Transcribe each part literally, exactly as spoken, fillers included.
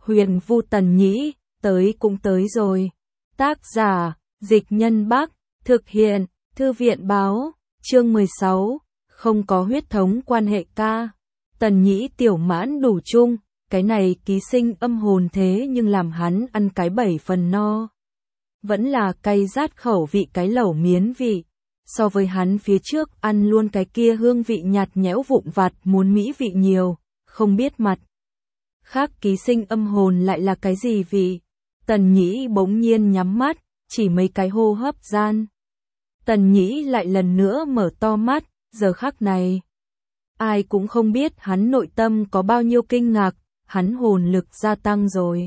Huyền Vu Tần Nhĩ, tới cũng tới rồi. Tác giả, Dịch Nhân Bắc, thực hiện, Thư viện Báo, chương mười sáu, không có huyết thống quan hệ ca. Tần Nhĩ tiểu mãn đủ chung, cái này ký sinh âm hồn thế nhưng làm hắn ăn cái bảy phần no. Vẫn là cay rát khẩu vị cái lẩu miến vị. So với hắn phía trước ăn luôn cái kia hương vị nhạt nhẽo vụn vặt muốn mỹ vị nhiều, không biết mặt. Khác ký sinh âm hồn lại là cái gì vị? Tần Nhĩ bỗng nhiên nhắm mắt, chỉ mấy cái hô hấp gian. Tần Nhĩ lại lần nữa mở to mắt, giờ khắc này. Ai cũng không biết hắn nội tâm có bao nhiêu kinh ngạc, hắn hồn lực gia tăng rồi.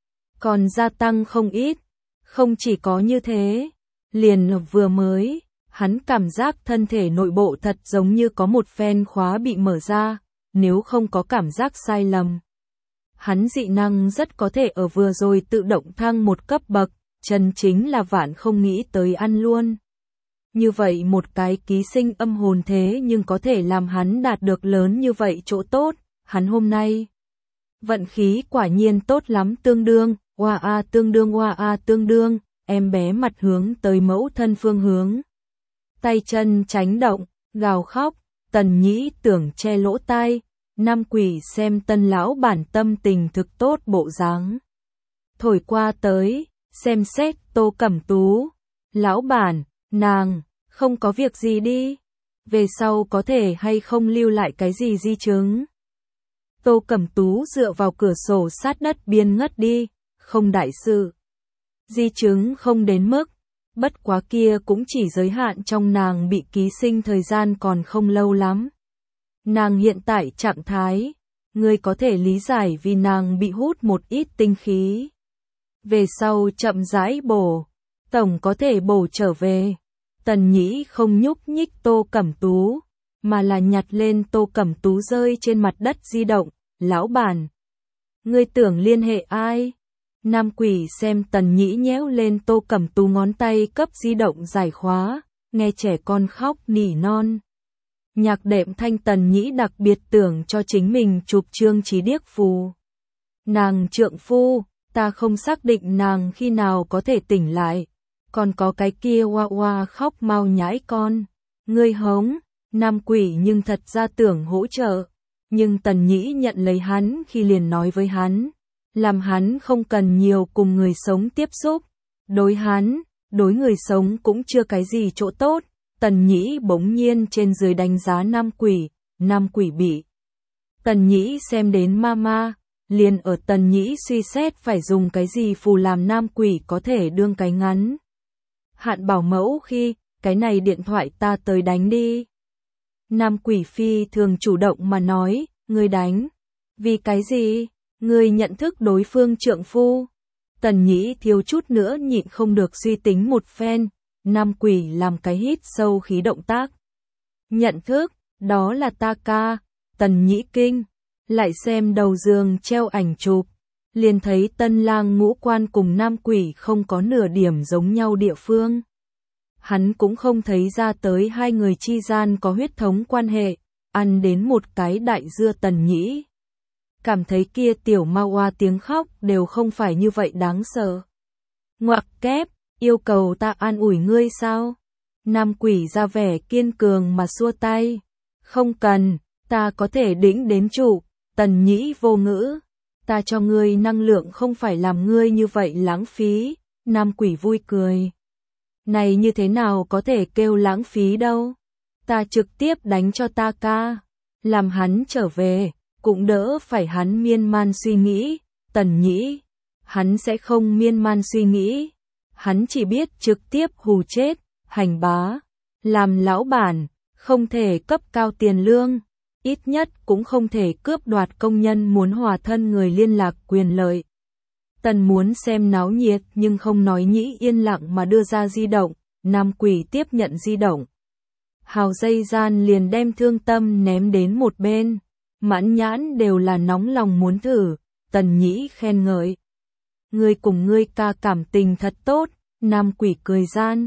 Còn gia tăng không ít, không chỉ có như thế, liền vừa mới, hắn cảm giác thân thể nội bộ thật giống như có một phen khóa bị mở ra, nếu không có cảm giác sai lầm. Hắn dị năng rất có thể ở vừa rồi tự động thăng một cấp bậc, chân chính là vạn không nghĩ tới ăn luôn. Như vậy một cái ký sinh âm hồn thế nhưng có thể làm hắn đạt được lớn như vậy chỗ tốt, hắn hôm nay. Vận khí quả nhiên tốt lắm tương đương, oa a tương đương oa a tương đương, em bé mặt hướng tới mẫu thân phương hướng. Tay chân chánh động, gào khóc, Tần Nhĩ tưởng che lỗ tai, Nam Quỷ xem Tân lão bản tâm tình thực tốt bộ dáng. Thổi qua tới, xem xét Tô Cẩm Tú, lão bản, nàng, không có việc gì đi, về sau có thể hay không lưu lại cái gì di chứng. Tô Cẩm Tú dựa vào cửa sổ sát đất biên ngất đi, không đại sự. Di chứng không đến mức, bất quá kia cũng chỉ giới hạn trong nàng bị ký sinh thời gian còn không lâu lắm. Nàng hiện tại trạng thái, ngươi có thể lý giải vì nàng bị hút một ít tinh khí. Về sau chậm rãi bổ, tổng có thể bổ trở về. Tần Nhĩ không nhúc nhích Tô Cẩm Tú, mà là nhặt lên Tô Cẩm Tú rơi trên mặt đất di động, lão bản. Ngươi tưởng liên hệ ai? Nam Quỷ xem Tần Nhĩ nhéo lên Tô Cẩm Tú ngón tay cấp di động giải khóa, nghe trẻ con khóc nỉ non. Nhạc đệm thanh Tần Nhĩ đặc biệt tưởng cho chính mình chụp trương trí điếc phù. Nàng trượng phu, ta không xác định nàng khi nào có thể tỉnh lại. Còn có cái kia oa oa khóc mau nhãi con. Ngươi hống, Nam Quỷ nhưng thật ra tưởng hỗ trợ. Nhưng Tần Nhĩ nhận lấy hắn khi liền nói với hắn. Làm hắn không cần nhiều cùng người sống tiếp xúc. Đối hắn, đối người sống cũng chưa cái gì chỗ tốt. Tần Nhĩ bỗng nhiên trên dưới đánh giá Nam Quỷ, Nam Quỷ bị. Tần Nhĩ xem đến mama, liền ở Tần Nhĩ suy xét phải dùng cái gì phù làm Nam Quỷ có thể đương cái ngắn. Hạn bảo mẫu khi, cái này điện thoại ta tới đánh đi. Nam Quỷ phi thường chủ động mà nói, ngươi đánh. Vì cái gì? Ngươi nhận thức đối phương trượng phu. Tần Nhĩ thiếu chút nữa nhịn không được suy tính một phen. Nam Quỷ làm cái hít sâu khí động tác. Nhận thức, đó là ta ca. Tần Nhĩ kinh. Lại xem đầu giường treo ảnh chụp. Liền thấy Tân lang ngũ quan cùng Nam Quỷ không có nửa điểm giống nhau địa phương. Hắn cũng không thấy ra tới hai người chi gian có huyết thống quan hệ, ăn đến một cái đại dưa. Tần Nhĩ cảm thấy kia tiểu ma oa tiếng khóc đều không phải như vậy đáng sợ. Ngoặc kép, yêu cầu ta an ủi ngươi sao? Nam Quỷ ra vẻ kiên cường mà xua tay. Không cần, ta có thể đĩnh đến trụ. Tần Nhĩ vô ngữ. Ta cho ngươi năng lượng không phải làm ngươi như vậy lãng phí. Nam Quỷ vui cười. Này như thế nào có thể kêu lãng phí đâu. Ta trực tiếp đánh cho ta ca. Làm hắn trở về, cũng đỡ phải hắn miên man suy nghĩ. Tần Nhĩ, hắn sẽ không miên man suy nghĩ. Hắn chỉ biết trực tiếp hù chết, hành bá. Làm lão bản, không thể cấp cao tiền lương. Ít nhất cũng không thể cướp đoạt công nhân muốn hòa thân người liên lạc quyền lợi. Tần muốn xem náo nhiệt nhưng không nói Nhĩ yên lặng mà đưa ra di động. Nam Quỷ tiếp nhận di động. Hào dây gian liền đem thương tâm ném đến một bên. Mãn nhãn đều là nóng lòng muốn thử. Tần Nhĩ khen ngợi. Ngươi cùng ngươi ca cảm tình thật tốt. Nam Quỷ cười gian.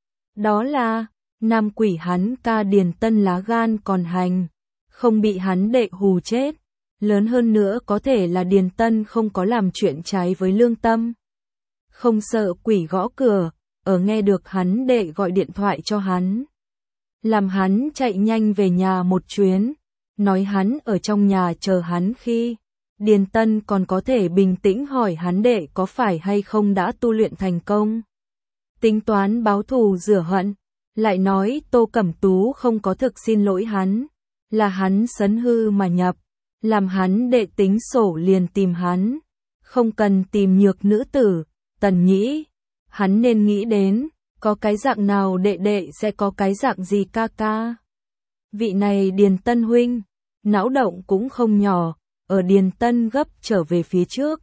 Đó là, Nam Quỷ hắn ca Điền Tân lá gan còn hành. Không bị hắn đệ hù chết. Lớn hơn nữa có thể là Điền Tân không có làm chuyện trái với lương tâm. Không sợ quỷ gõ cửa, ở nghe được hắn đệ gọi điện thoại cho hắn. Làm hắn chạy nhanh về nhà một chuyến, nói hắn ở trong nhà chờ hắn khi Điền Tân còn có thể bình tĩnh hỏi hắn đệ có phải hay không đã tu luyện thành công. Tính toán báo thù rửa hận, lại nói Tô Cẩm Tú không có thực xin lỗi hắn, là hắn sấn hư mà nhập, làm hắn đệ tính sổ liền tìm hắn, không cần tìm nhược nữ tử, Tần Nhĩ, hắn nên nghĩ đến, có cái dạng nào đệ đệ sẽ có cái dạng gì ca ca. Vị này Điền Tân huynh, não động cũng không nhỏ, ở Điền Tân gấp trở về phía trước.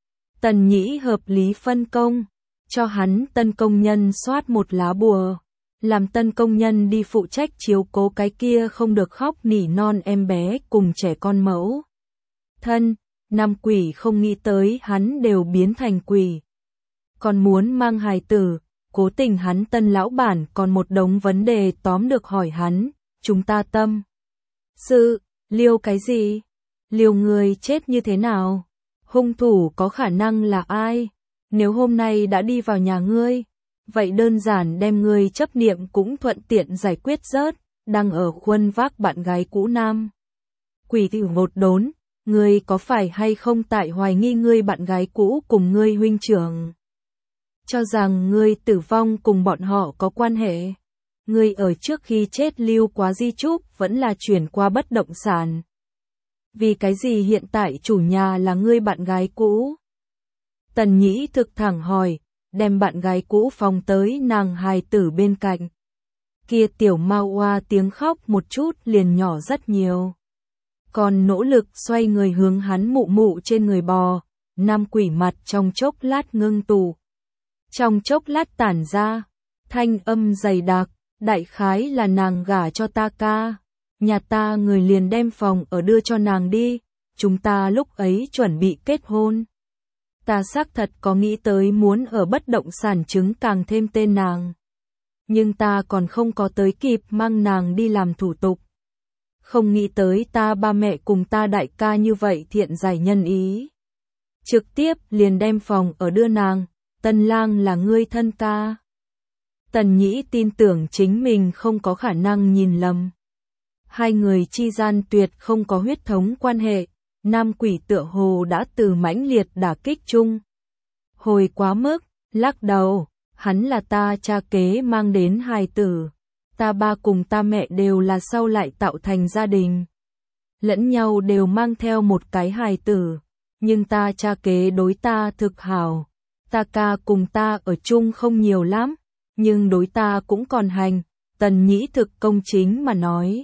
Tần Nhĩ hợp lý phân công, cho hắn tân công nhân soát một lá bùa, làm tân công nhân đi phụ trách chiếu cố cái kia không được khóc nỉ non em bé cùng trẻ con mẫu thân. Nam quỷ không nghĩ tới hắn đều biến thành quỷ, còn muốn mang hài tử, cố tình hắn tân lão bản còn một đống vấn đề tóm được hỏi hắn, chúng ta tâm sự, liêu cái gì? Liêu người chết như thế nào? Hung thủ có khả năng là ai? Nếu hôm nay đã đi vào nhà ngươi, vậy đơn giản đem ngươi chấp niệm cũng thuận tiện giải quyết rớt, đang ở khuân vác bạn gái cũ nam. Quỷ tử một đốn, ngươi có phải hay không tại hoài nghi ngươi bạn gái cũ cùng ngươi huynh trưởng? Cho rằng ngươi tử vong cùng bọn họ có quan hệ. Ngươi ở trước khi chết lưu quá di chúc vẫn là chuyển qua bất động sản. Vì cái gì hiện tại chủ nhà là ngươi bạn gái cũ? Tần Nhĩ thực thẳng hỏi, đem bạn gái cũ phóng tới nàng hài tử bên cạnh. Kia tiểu Mao Oa tiếng khóc một chút liền nhỏ rất nhiều. Còn nỗ lực xoay người hướng hắn mụ mụ trên người bò, nam quỷ mặt trong chốc lát ngưng tụ. Trong chốc lát tản ra, thanh âm dày đặc, đại khái là nàng gả cho ta ca. Nhà ta người liền đem phòng ở đưa cho nàng đi, chúng ta lúc ấy chuẩn bị kết hôn. Ta xác thật có nghĩ tới muốn ở bất động sản chứng càng thêm tên nàng. Nhưng ta còn không có tới kịp mang nàng đi làm thủ tục. Không nghĩ tới ta ba mẹ cùng ta đại ca như vậy thiện giải nhân ý. Trực tiếp liền đem phòng ở đưa nàng, Tân lang là ngươi thân ca. Tần Nhĩ tin tưởng chính mình không có khả năng nhìn lầm. Hai người chi gian tuyệt không có huyết thống quan hệ, nam quỷ tựa hồ đã từ mãnh liệt đả kích chung. Hồi quá mức, lắc đầu, hắn là ta cha kế mang đến hài tử. Ta ba cùng ta mẹ đều là sau lại tạo thành gia đình. Lẫn nhau đều mang theo một cái hài tử, nhưng ta cha kế đối ta thực hảo. Ta ca cùng ta ở chung không nhiều lắm, nhưng đối ta cũng còn hành. Tần Nhĩ thực công chính mà nói.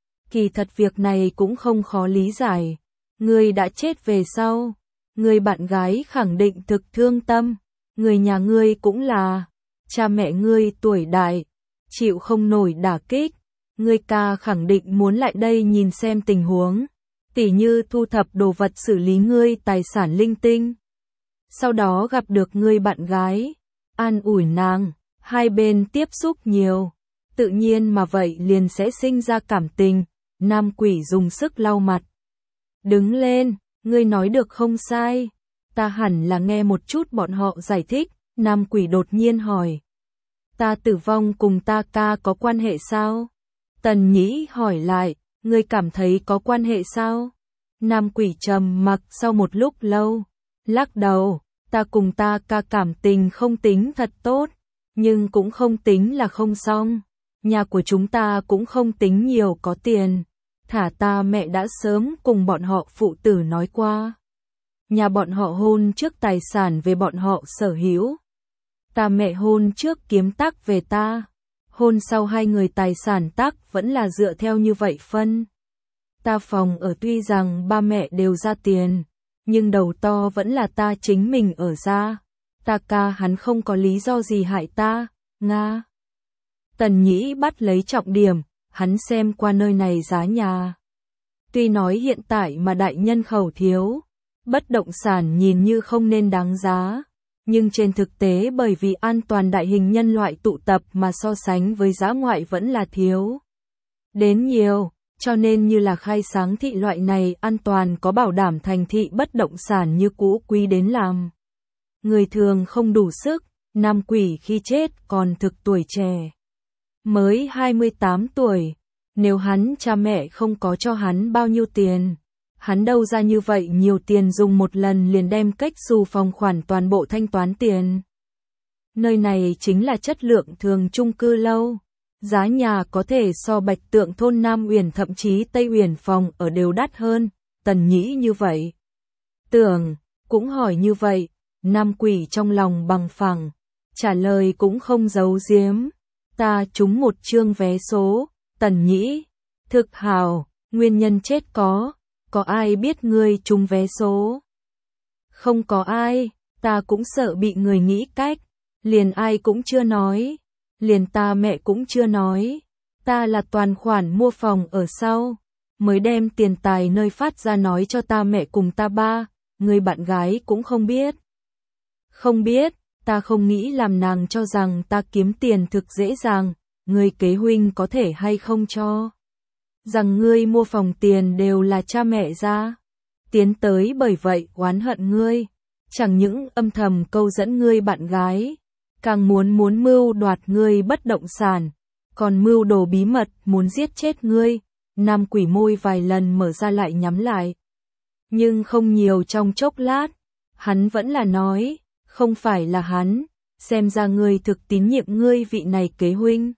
Kỳ thật việc này cũng không khó lý giải. Ngươi đã chết về sau, người bạn gái khẳng định thực thương tâm, người nhà ngươi cũng là, cha mẹ ngươi tuổi đại, chịu không nổi đả kích, ngươi ca khẳng định muốn lại đây nhìn xem tình huống, tỉ như thu thập đồ vật xử lý ngươi tài sản linh tinh. Sau đó gặp được ngươi bạn gái, an ủi nàng, hai bên tiếp xúc nhiều, tự nhiên mà vậy liền sẽ sinh ra cảm tình. Nam quỷ dùng sức lau mặt. Đứng lên, ngươi nói được không sai. Ta hẳn là nghe một chút bọn họ giải thích. Nam quỷ đột nhiên hỏi. Ta tử vong cùng ta ca có quan hệ sao? Tần Nhĩ hỏi lại, ngươi cảm thấy có quan hệ sao? Nam quỷ trầm mặc sau một lúc lâu. Lắc đầu, ta cùng ta ca cảm tình không tính thật tốt, nhưng cũng không tính là không xong. Nhà của chúng ta cũng không tính nhiều có tiền. Thả ta mẹ đã sớm cùng bọn họ phụ tử nói qua. Nhà bọn họ hôn trước tài sản về bọn họ sở hữu. Ta mẹ hôn trước kiếm tắc về ta. Hôn sau hai người tài sản tắc vẫn là dựa theo như vậy phân. Ta phòng ở tuy rằng ba mẹ đều ra tiền, nhưng đầu to vẫn là ta chính mình ở ra. Ta ca hắn không có lý do gì hại ta, Nga. Tần Nhĩ bắt lấy trọng điểm, hắn xem qua nơi này giá nhà. Tuy nói hiện tại mà đại nhân khẩu thiếu, bất động sản nhìn như không nên đáng giá, nhưng trên thực tế bởi vì an toàn đại hình nhân loại tụ tập mà so sánh với giá ngoại vẫn là thiếu. Đến nhiều, cho nên như là khai sáng thị loại này an toàn có bảo đảm thành thị bất động sản như cũ quý đến làm. Người thường không đủ sức, Nam Quỷ khi chết còn thực tuổi trẻ. Mới hai mươi tám tuổi, nếu hắn cha mẹ không có cho hắn bao nhiêu tiền, hắn đâu ra như vậy nhiều tiền dùng một lần liền đem cách xù phòng khoản toàn bộ thanh toán tiền. Nơi này chính là chất lượng thường chung cư lâu. Giá nhà có thể so Bạch Tượng thôn Nam Uyển thậm chí Tây Uyển phòng ở đều đắt hơn, Tần Nhĩ như vậy. Tưởng, cũng hỏi như vậy, Nam Quỷ trong lòng bằng phẳng, trả lời cũng không giấu giếm. Ta trúng một chương vé số, Tần Nhĩ, thực hào, nguyên nhân chết có, có ai biết ngươi trúng vé số? Không có ai, ta cũng sợ bị người nghĩ cách, liền ai cũng chưa nói. Liền ta mẹ cũng chưa nói, ta là toàn khoản mua phòng ở sau, mới đem tiền tài nơi phát ra nói cho ta mẹ cùng ta ba, người bạn gái cũng không biết. Không biết, ta không nghĩ làm nàng cho rằng ta kiếm tiền thực dễ dàng, người kế huynh có thể hay không cho. Rằng ngươi mua phòng tiền đều là cha mẹ ra, tiến tới bởi vậy oán hận ngươi, chẳng những âm thầm câu dẫn ngươi bạn gái. Càng muốn muốn mưu đoạt ngươi bất động sản, còn mưu đồ bí mật muốn giết chết ngươi. Nam Quỷ môi vài lần mở ra lại nhắm lại. Nhưng không nhiều trong chốc lát, hắn vẫn là nói, không phải là hắn, xem ra ngươi thực tín nhiệm ngươi vị này kế huynh.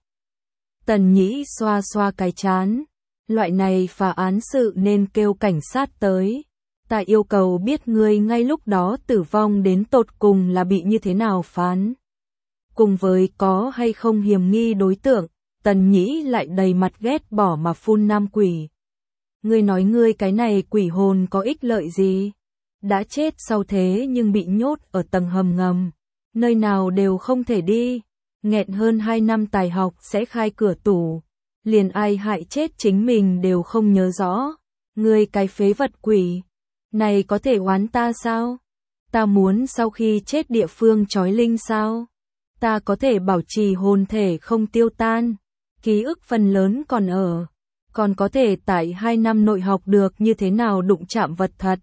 Tần Nhĩ xoa xoa cái chán, loại này phá án sự nên kêu cảnh sát tới. Ta yêu cầu biết ngươi ngay lúc đó tử vong đến tột cùng là bị như thế nào phán. Cùng với có hay không hiểm nghi đối tượng, Tần Nhĩ lại đầy mặt ghét bỏ mà phun Nam Quỷ. Ngươi nói ngươi cái này quỷ hồn có ích lợi gì? Đã chết sau thế nhưng bị nhốt ở tầng hầm ngầm, nơi nào đều không thể đi, nghẹn hơn hai năm tài học sẽ khai cửa tủ, liền ai hại chết chính mình đều không nhớ rõ. Ngươi cái phế vật quỷ, này có thể oán ta sao? Ta muốn sau khi chết địa phương trói linh sao? Ta có thể bảo trì hồn thể không tiêu tan, ký ức phần lớn còn ở, còn có thể tại hai năm nội học được như thế nào đụng chạm vật thật.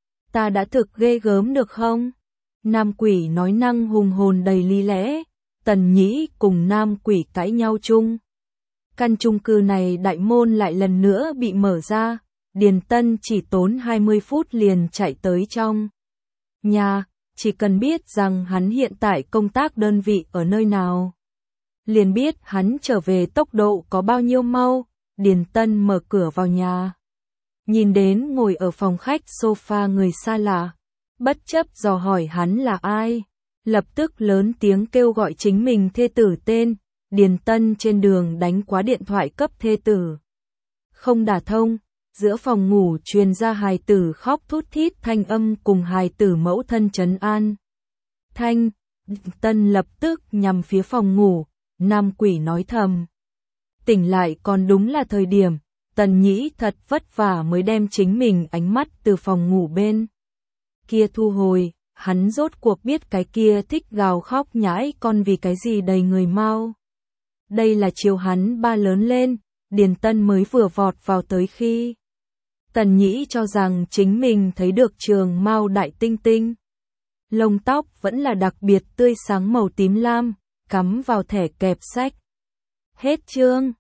Ta đã thực ghê gớm được không? Nam Quỷ nói năng hùng hồn đầy lý lẽ, Tần Nhĩ cùng Nam Quỷ cãi nhau chung. Căn chung cư này đại môn lại lần nữa bị mở ra, Điền Tân chỉ tốn hai mươi phút liền chạy tới trong nhà. Chỉ cần biết rằng hắn hiện tại công tác đơn vị ở nơi nào, liền biết hắn trở về tốc độ có bao nhiêu mau. Điền Tân mở cửa vào nhà, nhìn đến ngồi ở phòng khách sofa người xa lạ, bất chấp dò hỏi hắn là ai, lập tức lớn tiếng kêu gọi chính mình thê tử tên. Điền Tân trên đường đánh quá điện thoại cấp thê tử, không đả thông. Giữa phòng ngủ truyền ra hài tử khóc thút thít thanh âm cùng hài tử mẫu thân trấn an. Thanh, Tân lập tức nhằm phía phòng ngủ, Nam Quỷ nói thầm. Tỉnh lại còn đúng là thời điểm, Tần Nhĩ thật vất vả mới đem chính mình ánh mắt từ phòng ngủ bên kia thu hồi, hắn rốt cuộc biết cái kia thích gào khóc nhãi con vì cái gì đầy người mau. Đây là chiều hắn ba lớn lên, Điền Tân mới vừa vọt vào tới khi Tần Nhĩ cho rằng chính mình thấy được trường mao đại tinh tinh. Lông tóc vẫn là đặc biệt tươi sáng màu tím lam, cắm vào thẻ kẹp sách. Hết chương.